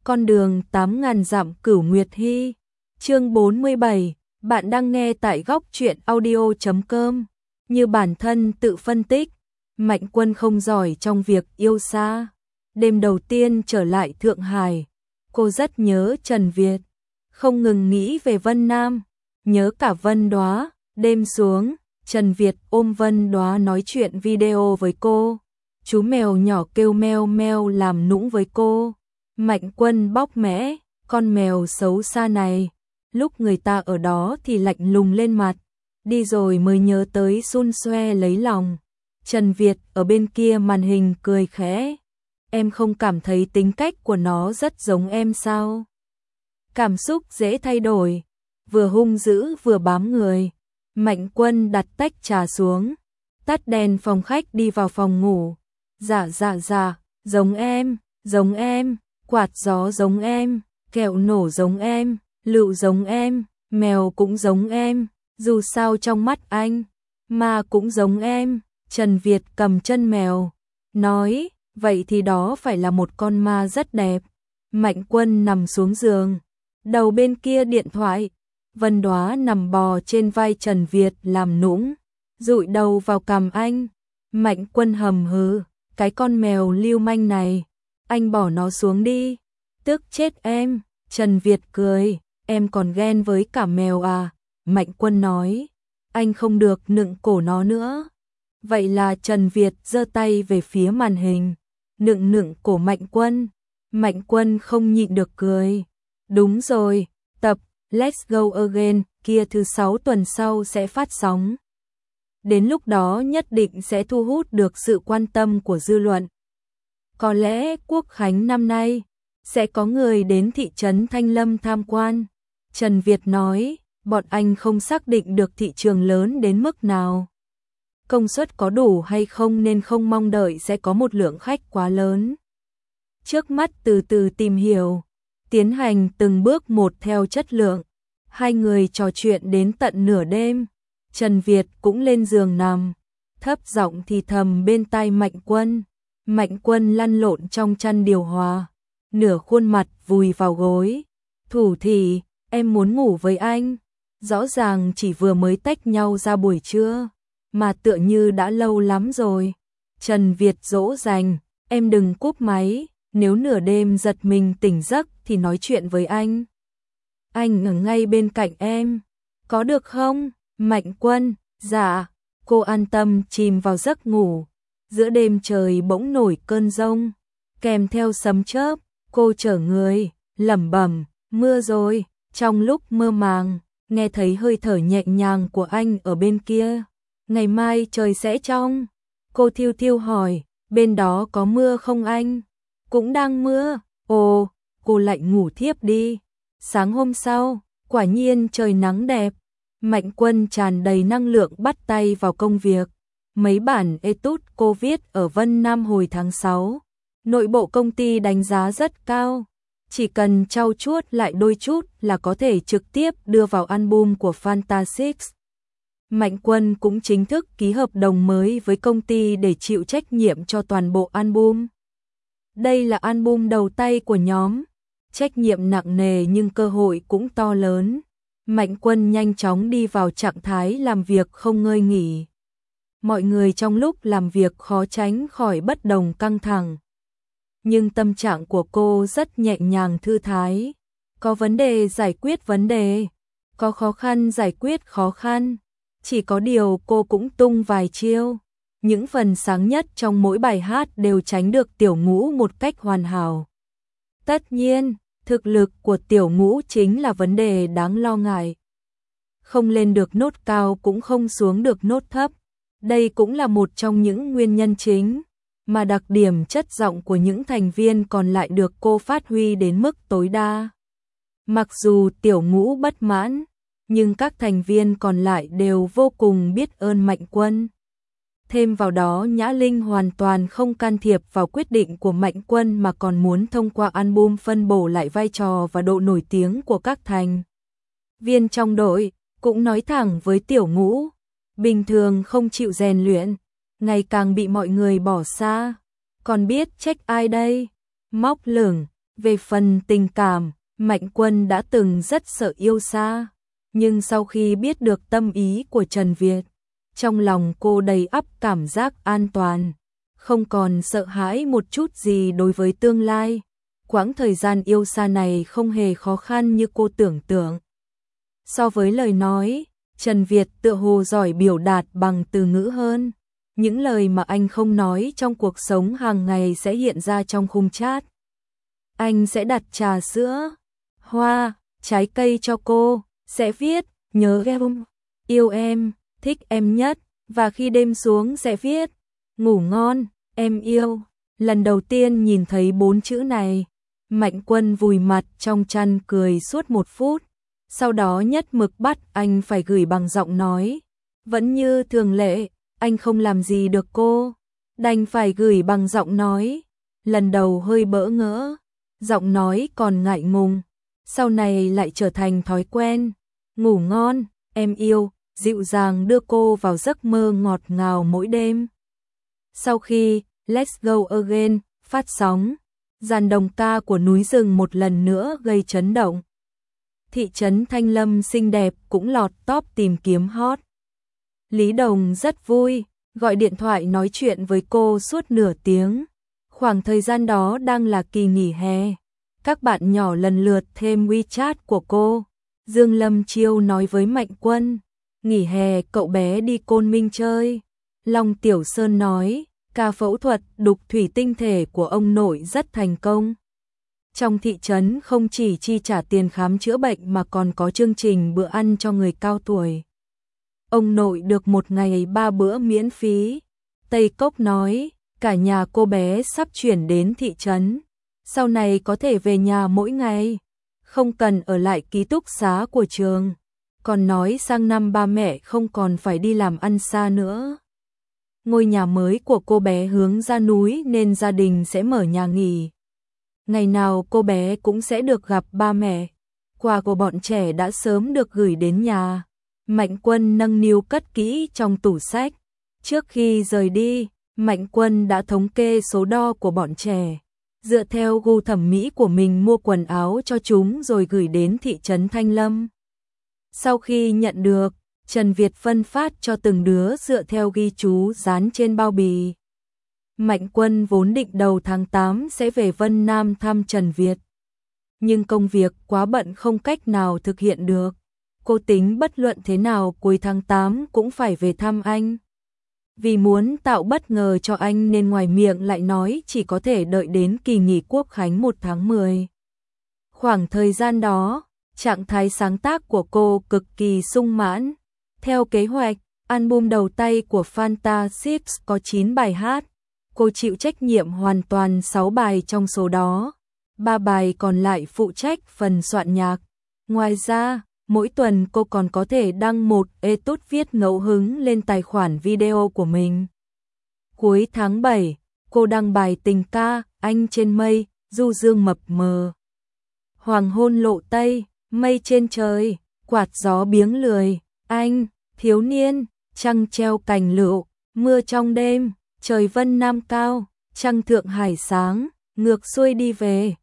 Con đường 8.000 dặm Cửu Nguyệt Hy. Chương 47, bạn đang nghe tại góc truyện audio.com. Như bản thân tự phân tích, Mạnh Quân không giỏi trong việc yêu xa. Đêm đầu tiên trở lại Thượng Hải, cô rất nhớ Trần Việt, không ngừng nghĩ về Vân Nam, nhớ cả Vân Đóa. Đêm xuống, Trần Việt ôm Vân Đóa nói chuyện video với cô. Chú mèo nhỏ kêu meo meo làm nũng với cô. Mạnh Quân bóc mẽ, con mèo xấu xa này, lúc người ta ở đó thì lạnh lùng lên mặt, đi rồi mới nhớ tới xun xoe lấy lòng. Trần Việt ở bên kia màn hình cười khẽ, em không cảm thấy tính cách của nó rất giống em sao? Cảm xúc dễ thay đổi, vừa hung dữ vừa bám người. Mạnh Quân đặt tách trà xuống, tắt đèn phòng khách đi vào phòng ngủ. Dạ, giống em, quạt gió giống em, kẹo nổ giống em, lựu giống em, mèo cũng giống em, dù sao trong mắt anh, ma cũng giống em. Trần Việt cầm chân mèo, nói, vậy thì đó phải là một con ma rất đẹp. Mạnh Quân nằm xuống giường, đầu bên kia điện thoại, Vân Đóa nằm bò trên vai Trần Việt làm nũng, dụi đầu vào cằm anh. Mạnh Quân hầm hừ, cái con mèo lưu manh này, anh bỏ nó xuống đi, tức chết em. Trần Việt cười, em còn ghen với cả mèo à? Mạnh Quân nói, anh không được nựng cổ nó nữa. Vậy là Trần Việt giơ tay về phía màn hình, nựng cổ Mạnh Quân. Mạnh Quân không nhịn được cười. Đúng rồi, tập Let's Go Again kia thứ 6 tuần sau sẽ phát sóng. Đến lúc đó nhất định sẽ thu hút được sự quan tâm của dư luận. Có lẽ Quốc khánh năm nay sẽ có người đến thị trấn Thanh Lâm tham quan. Trần Việt nói, bọn anh không xác định được thị trường lớn đến mức nào, công suất có đủ hay không nên không mong đợi sẽ có một lượng khách quá lớn. Trước mắt từ từ tìm hiểu, tiến hành từng bước một theo chất lượng. Hai người trò chuyện đến tận nửa đêm. Trần Việt cũng lên giường nằm, thấp giọng thì thầm bên tai Mạnh Quân. Mạnh Quân lăn lộn trong chăn điều hòa, nửa khuôn mặt vùi vào gối. Thủ thỉ, em muốn ngủ với anh. Rõ ràng chỉ vừa mới tách nhau ra buổi trưa, mà tựa như đã lâu lắm rồi. Trần Việt dỗ dành, em đừng cúp máy, nếu nửa đêm giật mình tỉnh giấc thì nói chuyện với anh. Anh ở ngay bên cạnh em, có được không? Mạnh Quân, dạ. Cô an tâm chìm vào giấc ngủ. Giữa đêm trời bỗng nổi cơn giông, kèm theo sấm chớp. Cô trở người, lẩm bẩm, mưa rồi. Trong lúc mơ màng, nghe thấy hơi thở nhẹ nhàng của anh ở bên kia. Ngày mai trời sẽ trong. Cô thiêu thiêu hỏi, bên đó có mưa không anh? Cũng đang mưa. Ồ, cô lại ngủ thiếp đi. Sáng hôm sau, quả nhiên trời nắng đẹp. Mạnh Quân tràn đầy năng lượng bắt tay vào công việc. Mấy bản etude cô viết ở Vân Nam hồi tháng 6. Nội bộ công ty đánh giá rất cao. Chỉ cần trau chuốt lại đôi chút là có thể trực tiếp đưa vào album của Fantasix. Mạnh Quân cũng chính thức ký hợp đồng mới với công ty để chịu trách nhiệm cho toàn bộ album. Đây là album đầu tay của nhóm. Trách nhiệm nặng nề nhưng cơ hội cũng to lớn. Mạnh Quân nhanh chóng đi vào trạng thái làm việc không ngơi nghỉ. Mọi người trong lúc làm việc khó tránh khỏi bất đồng căng thẳng. Nhưng tâm trạng của cô rất nhẹ nhàng thư thái. Có vấn đề giải quyết vấn đề, có khó khăn giải quyết khó khăn. Chỉ có điều cô cũng tung vài chiêu. Những phần sáng nhất trong mỗi bài hát đều tránh được Tiểu Ngũ một cách hoàn hảo. Tất nhiên, thực lực của Tiểu Ngũ chính là vấn đề đáng lo ngại. Không lên được nốt cao cũng không xuống được nốt thấp. Đây cũng là một trong những nguyên nhân chính mà đặc điểm chất giọng của những thành viên còn lại được cô phát huy đến mức tối đa. Mặc dù Tiểu Ngũ bất mãn, nhưng các thành viên còn lại đều vô cùng biết ơn Mạnh Quân. Thêm vào đó Nhã Linh hoàn toàn không can thiệp vào quyết định của Mạnh Quân mà còn muốn thông qua album phân bổ lại vai trò và độ nổi tiếng của các thành viên trong đội. Cũng nói thẳng với Tiểu Ngũ, bình thường không chịu rèn luyện, ngày càng bị mọi người bỏ xa. Còn biết trách ai đây? Móc lửng, Về phần tình cảm, Mạnh Quân đã từng rất sợ yêu xa, nhưng sau khi biết được tâm ý của Trần Việt, trong lòng cô đầy ắp cảm giác an toàn, không còn sợ hãi một chút gì đối với tương lai. Quãng thời gian yêu xa này không hề khó khăn như cô tưởng tượng. So với lời nói, Trần Việt tựa hồ giỏi biểu đạt bằng từ ngữ hơn. Những lời mà anh không nói trong cuộc sống hàng ngày sẽ hiện ra trong khung chat. Anh sẽ đặt trà sữa, hoa, trái cây cho cô, sẽ viết, nhớ em, yêu em, thích em nhất, và khi đêm xuống sẽ viết, ngủ ngon, em yêu. Lần đầu tiên nhìn thấy 4 chữ này, Mạnh Quân vùi mặt trong chăn cười suốt 1 phút, sau đó nhất mực bắt anh phải gửi bằng giọng nói. Vẫn như thường lệ, anh không làm gì được cô, đành phải gửi bằng giọng nói. Lần đầu hơi bỡ ngỡ, giọng nói còn ngại ngùng, sau này lại trở thành thói quen. Ngủ ngon, em yêu, dịu dàng đưa cô vào giấc mơ ngọt ngào mỗi đêm. Sau khi Let's Go Again phát sóng, dàn đồng ca của núi rừng một lần nữa gây chấn động. Thị trấn Thanh Lâm xinh đẹp cũng lọt top tìm kiếm hot. Lý Đồng rất vui, gọi điện thoại nói chuyện với cô suốt nửa tiếng. Khoảng thời gian đó đang là kỳ nghỉ hè. Các bạn nhỏ lần lượt thêm WeChat của cô. Dương Lâm Chiêu nói với Mạnh Quân, nghỉ hè cậu bé đi Côn Minh chơi. Long Tiểu Sơn nói, ca phẫu thuật đục thủy tinh thể của ông nội rất thành công. Trong thị trấn không chỉ chi trả tiền khám chữa bệnh mà còn có chương trình bữa ăn cho người cao tuổi. Ông nội được một ngày 3 bữa miễn phí. Tây Cốc nói, cả nhà cô bé sắp chuyển đến thị trấn, sau này có thể về nhà mỗi ngày, không cần ở lại ký túc xá của trường. Còn nói sang năm ba mẹ không còn phải đi làm ăn xa nữa. Ngôi nhà mới của cô bé hướng ra núi nên gia đình sẽ mở nhà nghỉ. Ngày nào cô bé cũng sẽ được gặp ba mẹ. Quà của bọn trẻ đã sớm được gửi đến nhà. Mạnh Quân nâng niu cất kỹ trong tủ sách. Trước khi rời đi, Mạnh Quân đã thống kê số đo của bọn trẻ. Dựa theo gu thẩm mỹ của mình mua quần áo cho chúng rồi gửi đến thị trấn Thanh Lâm. Sau khi nhận được, Trần Việt phân phát cho từng đứa dựa theo ghi chú dán trên bao bì. Mạnh Quân vốn định đầu tháng 8 sẽ về Vân Nam thăm Trần Việt. Nhưng công việc quá bận không cách nào thực hiện được. Cô tính bất luận thế nào cuối tháng 8 cũng phải về thăm anh. Vì muốn tạo bất ngờ cho anh nên ngoài miệng lại nói chỉ có thể đợi đến kỳ nghỉ Quốc khánh 1 tháng 10. Khoảng thời gian đó, trạng thái sáng tác của cô cực kỳ sung mãn. Theo kế hoạch, album đầu tay của Fanta 6 có 9 bài hát. Cô chịu trách nhiệm hoàn toàn 6 bài trong số đó. 3 bài còn lại phụ trách phần soạn nhạc. Ngoài ra, mỗi tuần cô còn có thể đăng một etude viết ngẫu hứng lên tài khoản video của mình. Cuối tháng 7, cô đăng bài tình ca Anh trên mây, du dương mập mờ. Hoàng hôn lộ tây, mây trên trời, quạt gió biếng lười, anh, thiếu niên, trăng treo cành lựu, mưa trong đêm, trời Vân Nam cao, trăng Thượng Hải sáng, ngược xuôi đi về,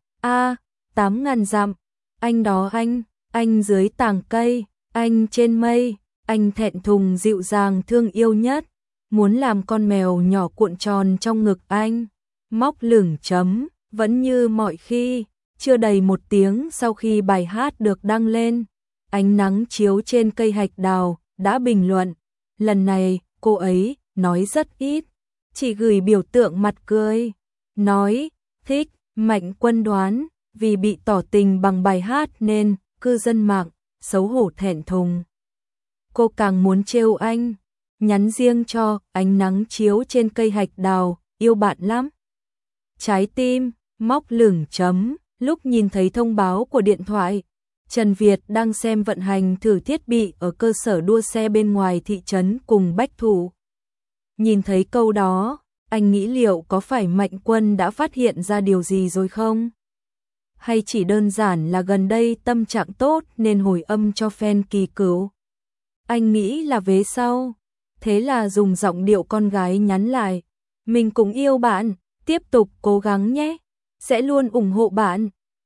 8.000 dặm, anh đó anh dưới tàng cây, anh trên mây, anh thẹn thùng dịu dàng thương yêu nhất, muốn làm con mèo nhỏ cuộn tròn trong ngực anh, móc lửng chấm, vẫn như mọi khi. Chưa đầy 1 tiếng sau khi bài hát được đăng lên, ánh nắng chiếu trên cây hạch đào đã bình luận. Lần này, cô ấy nói rất ít, chỉ gửi biểu tượng mặt cười. Nói, thích, Mạnh Quân đoán, vì bị tỏ tình bằng bài hát nên cư dân mạng xấu hổ thẹn thùng. Cô càng muốn trêu anh, nhắn riêng cho ánh nắng chiếu trên cây hạch đào, yêu bạn lắm. Trái tim, móc lửng chấm. Lúc nhìn thấy thông báo của điện thoại, Trần Việt đang xem vận hành thử thiết bị ở cơ sở đua xe bên ngoài thị trấn cùng Bách Thủ. Nhìn thấy câu đó, anh nghĩ liệu có phải Mạnh Quân đã phát hiện ra điều gì rồi không? Hay chỉ đơn giản là gần đây tâm trạng tốt nên hồi âm cho fan kỳ cựu? Anh nghĩ là vế sau, thế là dùng giọng điệu con gái nhắn lại. Mình cũng yêu bạn, tiếp tục cố gắng nhé, sẽ luôn ủng hộ bạn.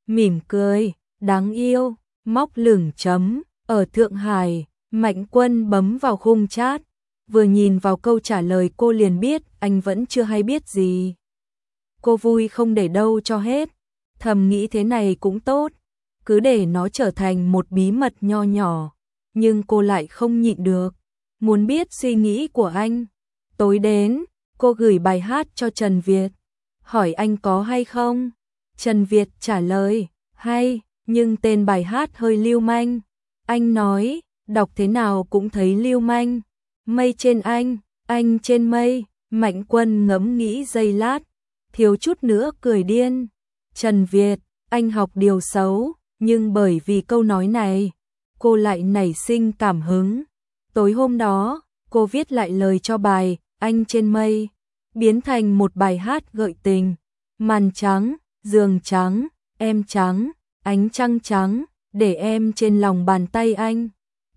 mỉm cười, đáng yêu, móc lửng chấm. Ở Thượng Hải, Mạnh Quân bấm vào khung chat, vừa nhìn vào câu trả lời cô liền biết anh vẫn chưa hay biết gì. Cô vui không để đâu cho hết, thầm nghĩ thế này cũng tốt, cứ để nó trở thành một bí mật nho nhỏ, nhưng cô lại không nhịn được, muốn biết suy nghĩ của anh. Tối đến, cô gửi bài hát cho Trần Việt, hỏi anh có hay không. Trần Việt trả lời, hay, nhưng tên bài hát hơi lưu manh. Anh nói, đọc thế nào cũng thấy lưu manh. Mây trên anh trên mây. Mạnh Quân ngẫm nghĩ giây lát, thiếu chút nữa cười điên. Trần Việt, anh học điều xấu, nhưng bởi vì câu nói này, cô lại nảy sinh cảm hứng. Tối hôm đó, cô viết lại lời cho bài Anh trên mây, biến thành một bài hát gợi tình. Màn trắng, giường trắng, em trắng, ánh trăng trắng, để em trên lòng bàn tay anh.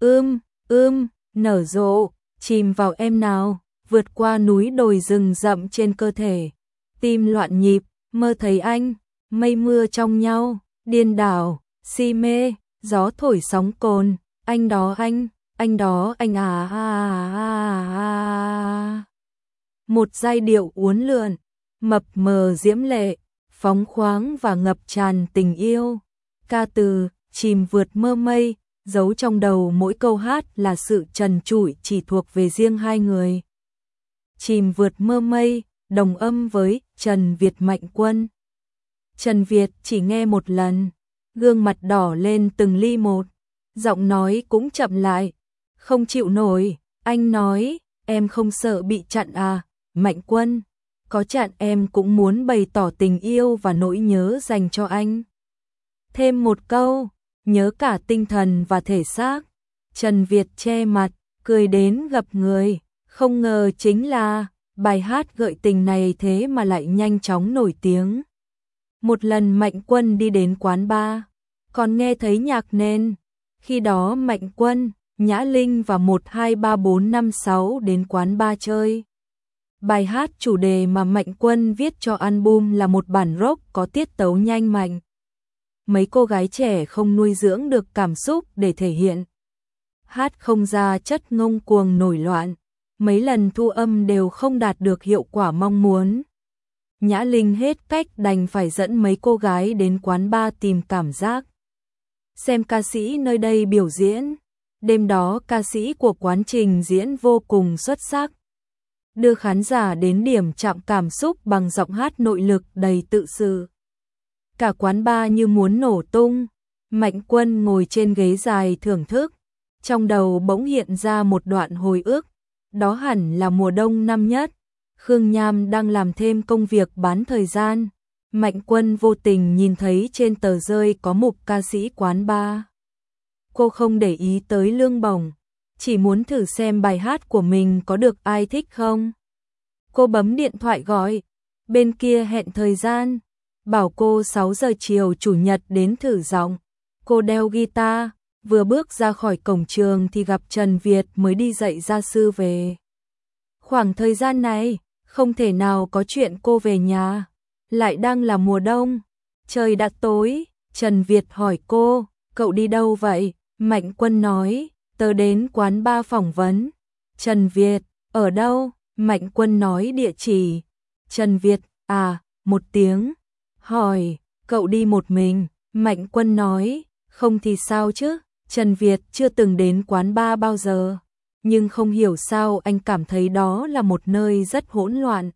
Nở rộ, chìm vào em nào, vượt qua núi đồi rừng rậm trên cơ thể. Tim loạn nhịp, mơ thấy anh, mây mưa trong nhau, điên đảo, si mê, gió thổi sóng cồn, anh đó anh à. Một giai điệu uốn lượn, mập mờ diễm lệ, phóng khoáng và ngập tràn tình yêu. Ca từ, chìm vượt mơ mây, giấu trong đầu mỗi câu hát là sự trần trụi chỉ thuộc về riêng hai người. Chìm vượt mơ mây, đồng âm với Trần Việt Mạnh Quân. Trần Việt chỉ nghe một lần, gương mặt đỏ lên từng ly một, giọng nói cũng chậm lại. Không chịu nổi, anh nói, em không sợ bị chặn à, Mạnh Quân. Có chặn em cũng muốn bày tỏ tình yêu và nỗi nhớ dành cho anh. Thêm một câu, nhớ cả tinh thần và thể xác. Trần Việt che mặt, cười đến gặp người, không ngờ chính là bài hát gợi tình này thế mà lại nhanh chóng nổi tiếng. Một lần Mạnh Quân đi đến quán bar, còn nghe thấy nhạc nền. Khi đó Mạnh Quân, Nhã Linh và 1, 2, 3, 4, 5, 6 đến quán bar chơi. Bài hát chủ đề mà Mạnh Quân viết cho album là một bản rock có tiết tấu nhanh mạnh. Mấy cô gái trẻ không nuôi dưỡng được cảm xúc để thể hiện. Hát không ra chất ngông cuồng nổi loạn. Mấy lần thu âm đều không đạt được hiệu quả mong muốn. Nhã Linh hết cách đành phải dẫn mấy cô gái đến quán bar tìm cảm giác. Xem ca sĩ nơi đây biểu diễn. Đêm đó ca sĩ của quán trình diễn vô cùng xuất sắc, đưa khán giả đến điểm chạm cảm xúc bằng giọng hát nội lực đầy tự sự. Cả quán bar như muốn nổ tung. Mạnh Quân ngồi trên ghế dài thưởng thức, trong đầu bỗng hiện ra một đoạn hồi ức. Đó hẳn là mùa đông năm nhất, Khương Nham đang làm thêm công việc bán thời gian. Mạnh Quân vô tình nhìn thấy trên tờ rơi có mục ca sĩ quán bar. Cô không để ý tới lương bổng, chỉ muốn thử xem bài hát của mình có được ai thích không. Cô bấm điện thoại gọi, bên kia hẹn thời gian, bảo cô 6 giờ chiều chủ nhật đến thử giọng. Cô đeo guitar, vừa bước ra khỏi cổng trường thì gặp Trần Việt mới đi dạy gia sư về. Khoảng thời gian này, không thể nào có chuyện cô về nhà, lại đang là mùa đông. Trời đã tối, Trần Việt hỏi cô, cậu đi đâu vậy? Mạnh Quân nói, tớ đến quán bar phỏng vấn. Trần Việt, ở đâu? Mạnh Quân nói địa chỉ. Trần Việt, à, một tiếng. Hỏi, cậu đi một mình? Mạnh Quân nói, không thì sao chứ? Trần Việt chưa từng đến quán bar bao giờ, nhưng không hiểu sao anh cảm thấy đó là một nơi rất hỗn loạn.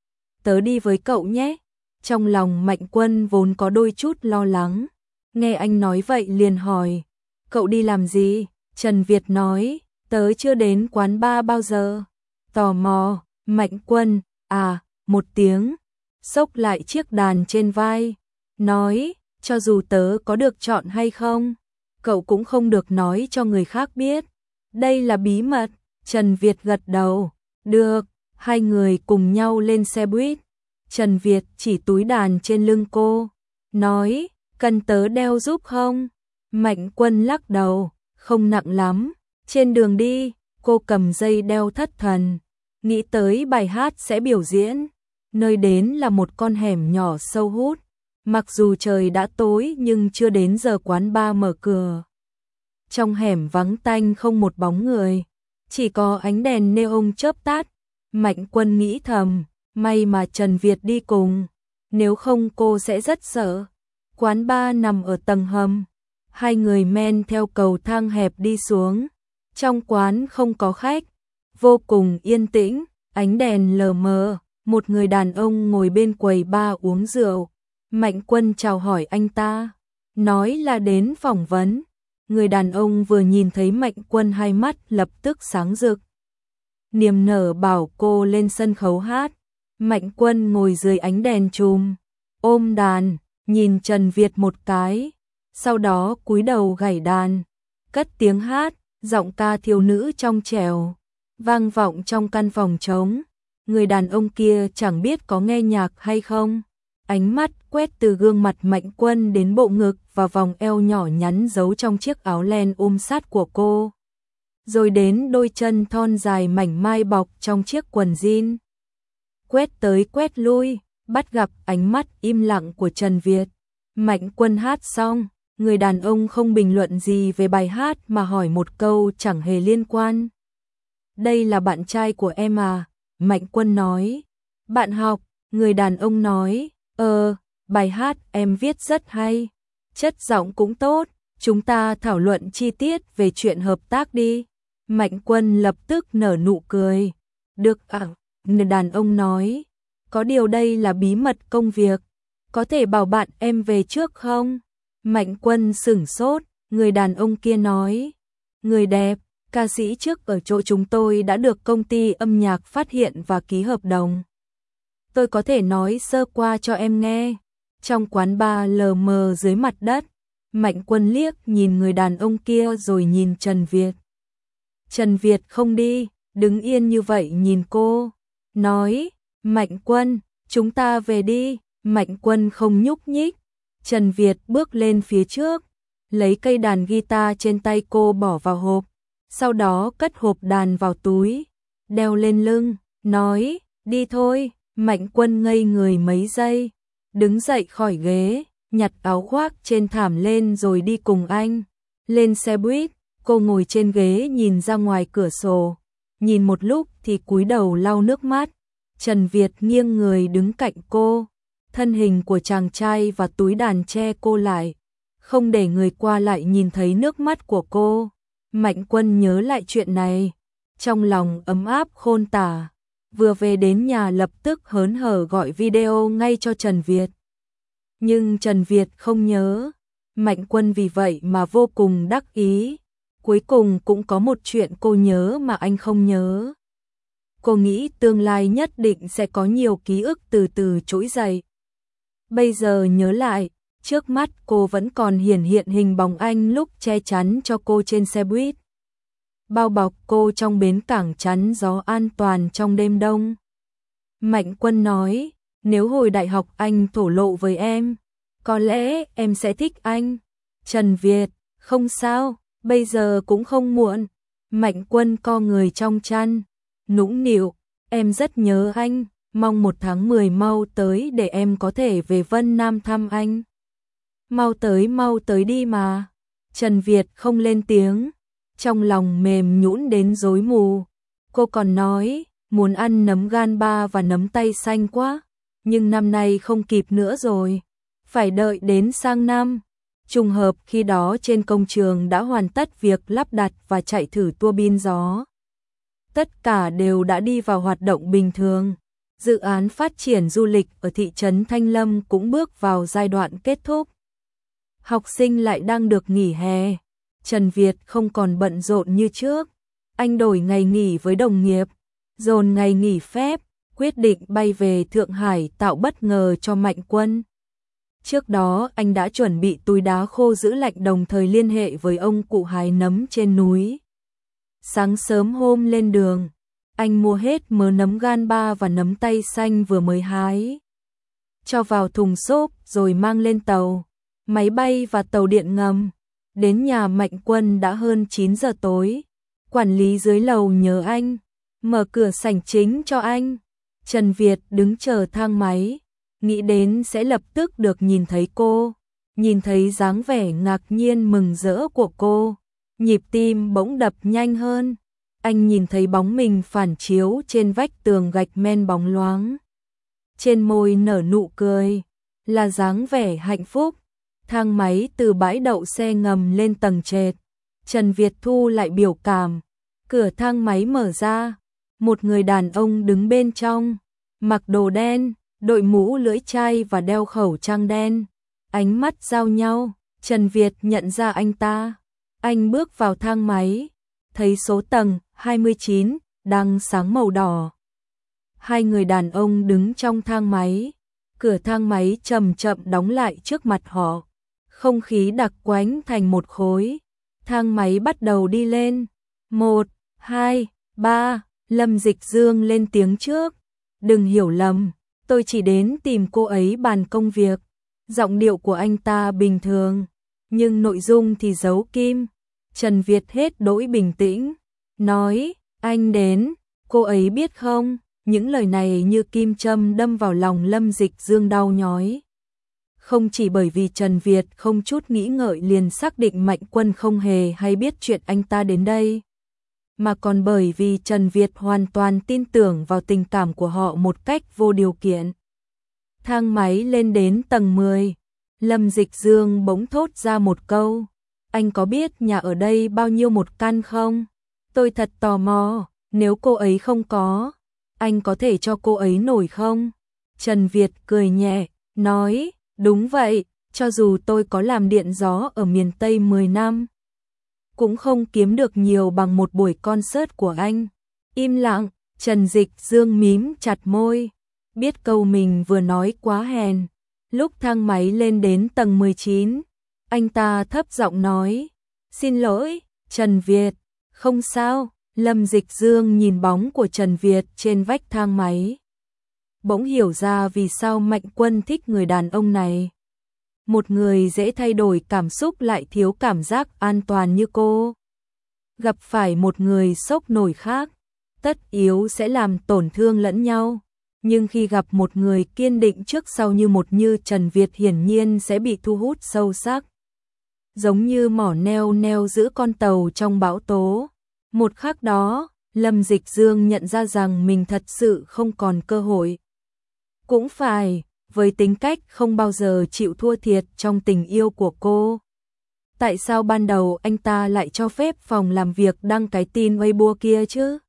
Tớ đi với cậu nhé. Trong lòng Mạnh Quân vốn có đôi chút lo lắng, nghe anh nói vậy liền hỏi, cậu đi làm gì? Trần Việt nói, tớ chưa đến quán bar bao giờ. Tò mò, Mạnh Quân, à, một tiếng, xốc lại chiếc đàn trên vai, nói, cho dù tớ có được chọn hay không, cậu cũng không được nói cho người khác biết. Đây là bí mật. Trần Việt gật đầu, được. Hai người cùng nhau lên xe buýt. Trần Việt chỉ túi đàn trên lưng cô, nói, cần tớ đeo giúp không? Mạnh Quân lắc đầu, không nặng lắm. Trên đường đi, cô cầm dây đeo thất thần, nghĩ tới bài hát sẽ biểu diễn. Nơi đến là một con hẻm nhỏ sâu hút, Mặc dù trời đã tối nhưng chưa đến giờ quán bar mở cửa. Trong hẻm vắng tanh không một bóng người, chỉ có ánh đèn neon chớp tắt. Mạnh Quân nghĩ thầm, may mà Trần Việt đi cùng, nếu không cô sẽ rất sợ. Quán bar nằm ở tầng hầm, hai người men theo cầu thang hẹp đi xuống. Trong quán không có khách, vô cùng yên tĩnh, ánh đèn lờ mờ, một người đàn ông ngồi bên quầy bar uống rượu. Mạnh Quân chào hỏi anh ta, nói là đến phỏng vấn. Người đàn ông vừa nhìn thấy Mạnh Quân hai mắt lập tức sáng rực. Niềm nở bảo cô lên sân khấu hát. Mạnh Quân ngồi dưới ánh đèn chùm, ôm đàn, nhìn Trần Việt một cái, sau đó cúi đầu gảy đàn, cất tiếng hát, giọng ca thiếu nữ trong trẻo, vang vọng trong căn phòng trống. Người đàn ông kia chẳng biết có nghe nhạc hay không, ánh mắt quét từ gương mặt Mạnh Quân đến bộ ngực và vòng eo nhỏ nhắn giấu trong chiếc áo len ôm sát của cô, rồi đến đôi chân thon dài mảnh mai bọc trong chiếc quần jean. Quét tới quét lui, bắt gặp ánh mắt im lặng của Trần Việt. Mạnh Quân hát xong, người đàn ông không bình luận gì về bài hát mà hỏi một câu chẳng hề liên quan. Đây là bạn trai của em à? Mạnh Quân nói. Bạn học, người đàn ông nói. Bài hát em viết rất hay, chất giọng cũng tốt, chúng ta thảo luận chi tiết về chuyện hợp tác đi. Mạnh Quân lập tức nở nụ cười. Được ạ, người đàn ông nói. Có điều đây là bí mật công việc, có thể bảo bạn em về trước không? Mạnh Quân sửng sốt, người đàn ông kia nói. Người đẹp, ca sĩ trước ở chỗ chúng tôi đã được công ty âm nhạc phát hiện và ký hợp đồng. Tôi có thể nói sơ qua cho em nghe. Trong quán bar lờ mờ dưới mặt đất, Mạnh Quân liếc nhìn người đàn ông kia rồi nhìn Trần Việt. Trần Việt không đi, đứng yên như vậy nhìn cô, nói, Mạnh Quân, chúng ta về đi. Mạnh Quân không nhúc nhích. Trần Việt bước lên phía trước, lấy cây đàn guitar trên tay cô bỏ vào hộp, sau đó cất hộp đàn vào túi, đeo lên lưng, nói, đi thôi. Mạnh Quân ngây người mấy giây, đứng dậy khỏi ghế, nhặt áo khoác trên thảm lên rồi đi cùng anh. Lên xe buýt, cô ngồi trên ghế nhìn ra ngoài cửa sổ, nhìn một lúc thì cúi đầu lau nước mắt. Trần Việt nghiêng người đứng cạnh cô, thân hình của chàng trai và túi đàn che cô lại, không để người qua lại nhìn thấy nước mắt của cô. Mạnh Quân nhớ lại chuyện này, trong lòng ấm áp khôn tả. Vừa về đến nhà lập tức hớn hở gọi video ngay cho Trần Việt. Nhưng Trần Việt không nhớ. Mạnh Quân vì vậy mà vô cùng đắc ý. Cuối cùng cũng có một chuyện cô nhớ mà anh không nhớ. Cô nghĩ tương lai nhất định sẽ có nhiều ký ức từ từ trỗi dậy. Bây giờ nhớ lại, trước mắt cô vẫn còn hiển hiện hình bóng anh lúc che chắn cho cô trên xe buýt, bao bọc cô trong bến cảng chắn gió an toàn trong đêm đông. Mạnh Quân nói, nếu hồi đại học anh thổ lộ với em, có lẽ em sẽ thích anh. Trần Việt, không sao, bây giờ cũng không muộn. Mạnh Quân co người trong chăn, nũng nịu, em rất nhớ anh, mong 1 tháng 10 mau tới để em có thể về Vân Nam thăm anh. Mau tới đi mà. Trần Việt không lên tiếng, trong lòng mềm nhũn đến rối mù. Cô còn nói, muốn ăn nấm gan ba và nấm tay xanh quá, nhưng năm nay không kịp nữa rồi, phải đợi đến sang năm. Trùng hợp khi đó trên công trường đã hoàn tất việc lắp đặt và chạy thử tua bin gió. Tất cả đều đã đi vào hoạt động bình thường. Dự án phát triển du lịch ở thị trấn Thanh Lâm cũng bước vào giai đoạn kết thúc. Học sinh lại đang được nghỉ hè. Trần Việt không còn bận rộn như trước. Anh đổi ngày nghỉ với đồng nghiệp, dồn ngày nghỉ phép, quyết định bay về Thượng Hải tạo bất ngờ cho Mạnh Quân. Trước đó anh đã chuẩn bị túi đá khô giữ lạnh đồng thời liên hệ với ông cụ hái nấm trên núi. Sáng sớm hôm lên đường, anh mua hết mớ nấm gan ba và nấm tay xanh vừa mới hái, cho vào thùng xốp rồi mang lên tàu, máy bay và tàu điện ngầm. Đến nhà Mạnh Quân đã hơn 9 giờ tối. Quản lý dưới lầu nhớ anh, mở cửa sảnh chính cho anh. Trần Việt đứng chờ thang máy, nghĩ đến sẽ lập tức được nhìn thấy cô, nhìn thấy dáng vẻ ngạc nhiên mừng rỡ của cô, nhịp tim bỗng đập nhanh hơn. Anh nhìn thấy bóng mình phản chiếu trên vách tường gạch men bóng loáng. Trên môi nở nụ cười, là dáng vẻ hạnh phúc. Thang máy từ bãi đậu xe ngầm lên tầng trệt. Trần Việt thu lại biểu cảm. Cửa thang máy mở ra, một người đàn ông đứng bên trong, mặc đồ đen, đội mũ lưỡi chai và đeo khẩu trang đen. Ánh mắt giao nhau, Trần Việt nhận ra anh ta. Anh bước vào thang máy, thấy số tầng 29 đang sáng màu đỏ. Hai người đàn ông đứng trong thang máy, cửa thang máy chậm chậm đóng lại trước mặt họ. Không khí đặc quánh thành một khối. Thang máy bắt đầu đi lên. 1, 2, 3, Lâm Dịch Dương lên tiếng trước. Đừng hiểu lầm, tôi chỉ đến tìm cô ấy bàn công việc. Giọng điệu của anh ta bình thường, nhưng nội dung thì giấu kim. Trần Việt hết đỗi bình tĩnh, nói, anh đến, cô ấy biết không? Những lời này như kim châm đâm vào lòng Lâm Dịch Dương đau nhói. Không chỉ bởi vì Trần Việt không chút nghĩ ngợi liền xác định Mạnh Quân không hề hay biết chuyện anh ta đến đây, mà còn bởi vì Trần Việt hoàn toàn tin tưởng vào tình cảm của họ một cách vô điều kiện. Thang máy lên đến tầng 10, Lâm Dịch Dương bỗng thốt ra một câu, anh có biết nhà ở đây bao nhiêu một căn không? Tôi thật tò mò, nếu cô ấy không có, anh có thể cho cô ấy nổi không? Trần Việt cười nhẹ, nói, đúng vậy, cho dù tôi có làm điện gió ở miền Tây 10 năm, cũng không kiếm được nhiều bằng một buổi concert của anh. Im lặng, Trần Dịch Dương mím chặt môi, biết câu mình vừa nói quá hèn. Lúc thang máy lên đến tầng 19, anh ta thấp giọng nói, xin lỗi, Trần Việt, không sao. Lâm Dịch Dương nhìn bóng của Trần Việt trên vách thang máy, bỗng hiểu ra vì sao Mạnh Quân thích người đàn ông này. Một người dễ thay đổi cảm xúc lại thiếu cảm giác an toàn như cô. Gặp phải một người sốc nổi khác, tất yếu sẽ làm tổn thương lẫn nhau. Nhưng khi gặp một người kiên định trước sau như Trần Việt hiển nhiên sẽ bị thu hút sâu sắc. Giống như mỏ neo neo giữ con tàu trong bão tố. Một khắc đó, Lâm Dịch Dương nhận ra rằng mình thật sự không còn cơ hội. Cũng phải, với tính cách không bao giờ chịu thua thiệt trong tình yêu của cô. Tại sao ban đầu anh ta lại cho phép phòng làm việc đăng cái tin Weibo kia chứ?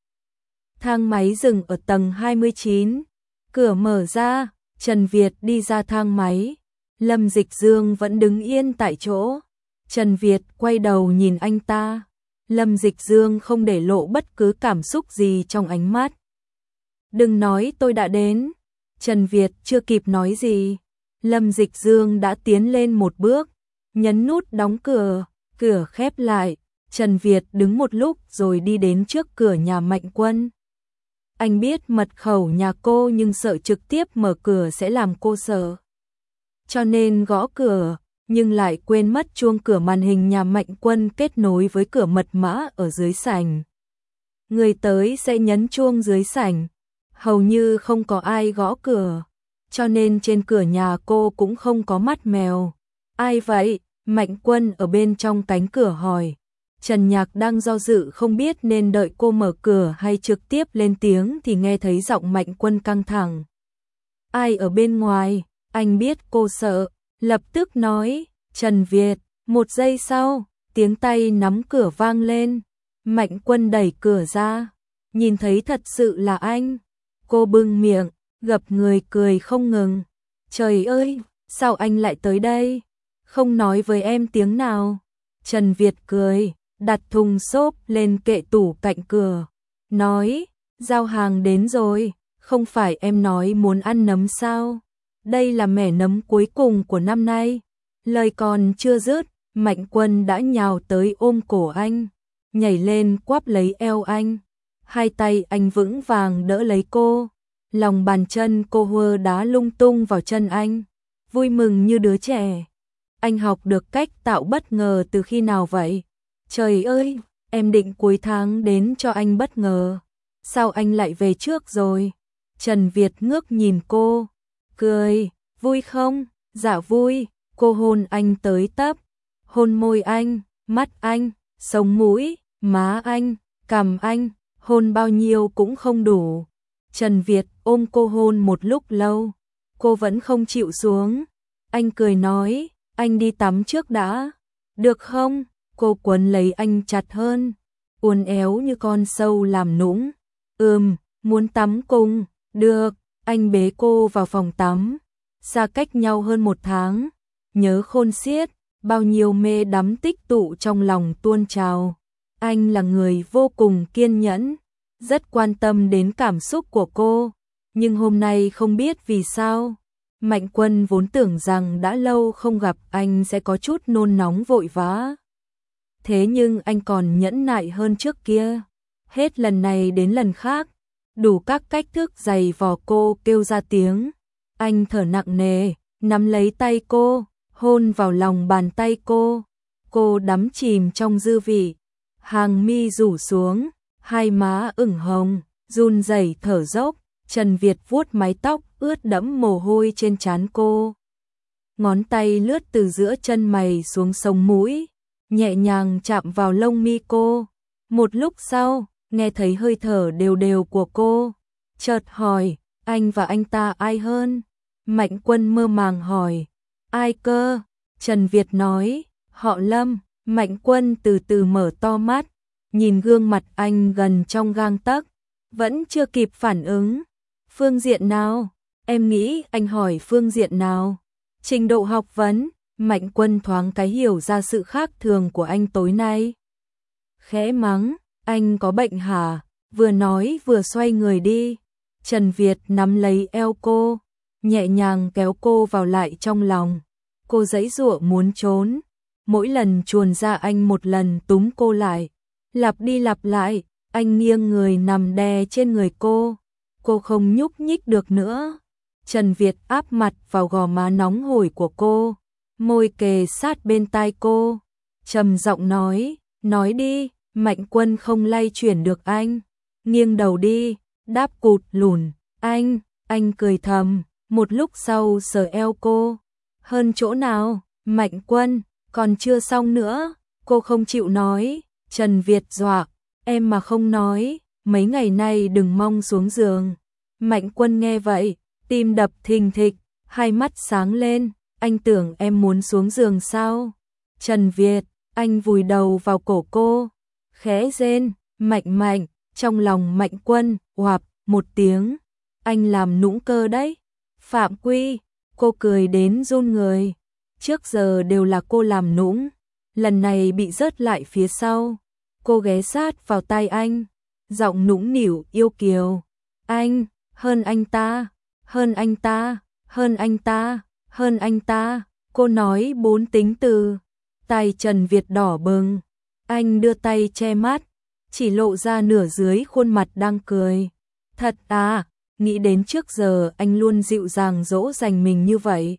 Thang máy dừng ở tầng 29. Cửa mở ra, Trần Việt đi ra thang máy. Lâm Dịch Dương vẫn đứng yên tại chỗ. Trần Việt quay đầu nhìn anh ta. Lâm Dịch Dương không để lộ bất cứ cảm xúc gì trong ánh mắt. Đừng nói tôi đã đến. Trần Việt chưa kịp nói gì, Lâm Dịch Dương đã tiến lên một bước, nhấn nút đóng cửa, cửa khép lại. Trần Việt đứng một lúc rồi đi đến trước cửa nhà Mạnh Quân. Anh biết mật khẩu nhà cô nhưng sợ trực tiếp mở cửa sẽ làm cô sợ. Cho nên gõ cửa, nhưng lại quên mất chuông cửa màn hình nhà Mạnh Quân kết nối với cửa mật mã ở dưới sảnh. Người tới sẽ nhấn chuông dưới sảnh. Hầu như không có ai gõ cửa, cho nên trên cửa nhà cô cũng không có mắt mèo. Ai vậy? Mạnh Quân ở bên trong cánh cửa hỏi. Trần Nhạc đang do dự không biết nên đợi cô mở cửa hay trực tiếp lên tiếng thì nghe thấy giọng Mạnh Quân căng thẳng. Ai ở bên ngoài? Anh biết cô sợ, lập tức nói, Trần Việt. Một giây sau, tiếng tay nắm cửa vang lên. Mạnh Quân đẩy cửa ra, nhìn thấy thật sự là anh. Cô bưng miệng, gập người cười không ngừng. Trời ơi, sao anh lại tới đây? Không nói với em tiếng nào. Trần Việt cười, đặt thùng xốp lên kệ tủ cạnh cửa. Nói, giao hàng đến rồi, không phải em nói muốn ăn nấm sao? Đây là mẻ nấm cuối cùng của năm nay. Lời còn chưa dứt, Mạnh Quân đã nhào tới ôm cổ anh, nhảy lên quắp lấy eo anh. Hai tay anh vững vàng đỡ lấy cô, lòng bàn chân cô hơ đá lung tung vào chân anh, vui mừng như đứa trẻ. Anh học được cách tạo bất ngờ từ khi nào vậy? Trời ơi, em định cuối tháng đến cho anh bất ngờ. Sao anh lại về trước rồi? Trần Việt ngước nhìn cô, cười, vui không? Dạ vui. Cô hôn anh tới tấp, hôn môi anh, mắt anh, sống mũi, má anh, cằm anh, hôn bao nhiêu cũng không đủ. Trần Việt ôm cô hôn một lúc lâu, cô vẫn không chịu xuống. Anh cười nói, anh đi tắm trước đã, được không? Cô quấn lấy anh chặt hơn, uốn éo như con sâu làm nũng. Muốn tắm cùng, được. Anh bế cô vào phòng tắm, xa cách nhau hơn 1 tháng, nhớ khôn xiết, bao nhiêu mê đắm tích tụ trong lòng tuôn trào. Anh là người vô cùng kiên nhẫn, rất quan tâm đến cảm xúc của cô, nhưng hôm nay không biết vì sao, Mạnh Quân vốn tưởng rằng đã lâu không gặp anh sẽ có chút nôn nóng vội vã. Thế nhưng anh còn nhẫn nại hơn trước kia, hết lần này đến lần khác, đủ các cách thức giày vò cô kêu ra tiếng. Anh thở nặng nề, nắm lấy tay cô, hôn vào lòng bàn tay cô. Cô đắm chìm trong dư vị, hàng mi rủ xuống, hai má ửng hồng, run rẩy thở dốc. Trần Việt vuốt mái tóc ướt đẫm mồ hôi trên trán cô. Ngón tay lướt từ giữa chân mày xuống sống mũi, nhẹ nhàng chạm vào lông mi cô. Một lúc sau, nghe thấy hơi thở đều đều của cô, chợt hỏi, anh và anh ta ai hơn? Mạnh Quân mơ màng hỏi, ai cơ? Trần Việt nói, họ Lâm. Mạnh Quân từ từ mở to mắt, nhìn gương mặt anh gần trong gang tấc, vẫn chưa kịp phản ứng. Phương diện nào? Em nghĩ anh hỏi phương diện nào? Trình độ học vấn. Mạnh Quân thoáng cái hiểu ra sự khác thường của anh tối nay. Khẽ mắng, anh có bệnh hả? Vừa nói vừa xoay người đi. Trần Việt nắm lấy eo cô, nhẹ nhàng kéo cô vào lại trong lòng. Cô giãy giụa muốn trốn, mỗi lần chuồn ra anh một lần túm cô lại. Lặp đi lặp lại, anh nghiêng người nằm đè trên người cô. Cô không nhúc nhích được nữa. Trần Việt áp mặt vào gò má nóng hổi của cô, môi kề sát bên tai cô, trầm giọng nói đi. Mạnh Quân không lay chuyển được anh, nghiêng đầu đi, đáp cụt lùn. Anh cười thầm, một lúc sau sờ eo cô. Hơn chỗ nào? Mạnh Quân, còn chưa xong nữa. Cô không chịu nói. Trần Việt dọa, em mà không nói, mấy ngày nay đừng mong xuống giường. Mạnh Quân nghe vậy, tim đập thình thịch, hai mắt sáng lên. Anh tưởng em muốn xuống giường sao? Trần Việt, anh vùi đầu vào cổ cô, khẽ rên, mạnh mạnh. Trong lòng Mạnh Quân, oạp, một tiếng. Anh làm nũng cơ đấy. Phạm Quy, cô cười đến run người. Trước giờ đều là cô làm nũng, lần này bị rớt lại phía sau. Cô ghé sát vào tai anh, giọng nũng nịu yêu kiều. Anh, hơn anh ta, hơn anh ta, hơn anh ta, hơn anh ta. Cô nói 4 tính từ. Tai Trần Việt đỏ bừng. Anh đưa tay che mắt, chỉ lộ ra nửa dưới khuôn mặt đang cười. Thật à, nghĩ đến trước giờ anh luôn dịu dàng dỗ dành mình như vậy.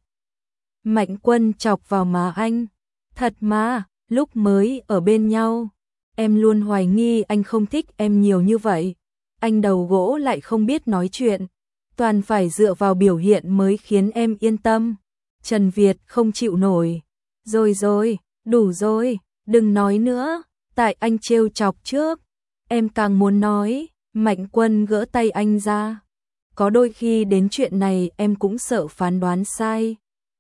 Mạnh Quân chọc vào má anh. Thật mà, lúc mới ở bên nhau, em luôn hoài nghi anh không thích em nhiều như vậy. Anh đầu gỗ lại không biết nói chuyện, toàn phải dựa vào biểu hiện mới khiến em yên tâm. Trần Việt không chịu nổi. Rồi, đủ rồi, đừng nói nữa, tại anh trêu chọc trước. Em càng muốn nói. Mạnh Quân gỡ tay anh ra. Có đôi khi đến chuyện này em cũng sợ phán đoán sai.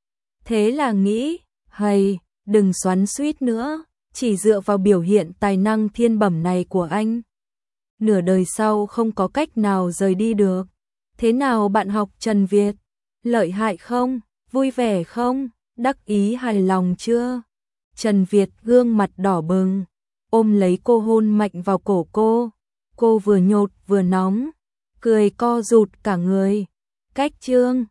Thế là nghĩ, hay, đừng xoắn xuýt nữa, chỉ dựa vào biểu hiện tài năng thiên bẩm này của anh, nửa đời sau không có cách nào rời đi được. Thế nào bạn học Trần Việt? Lợi hại không? Vui vẻ không? Đắc ý hài lòng chưa? Trần Việt gương mặt đỏ bừng, ôm lấy cô hôn mạnh vào cổ cô. Cô vừa nhột vừa nóng, cười co rụt cả người. Cách chương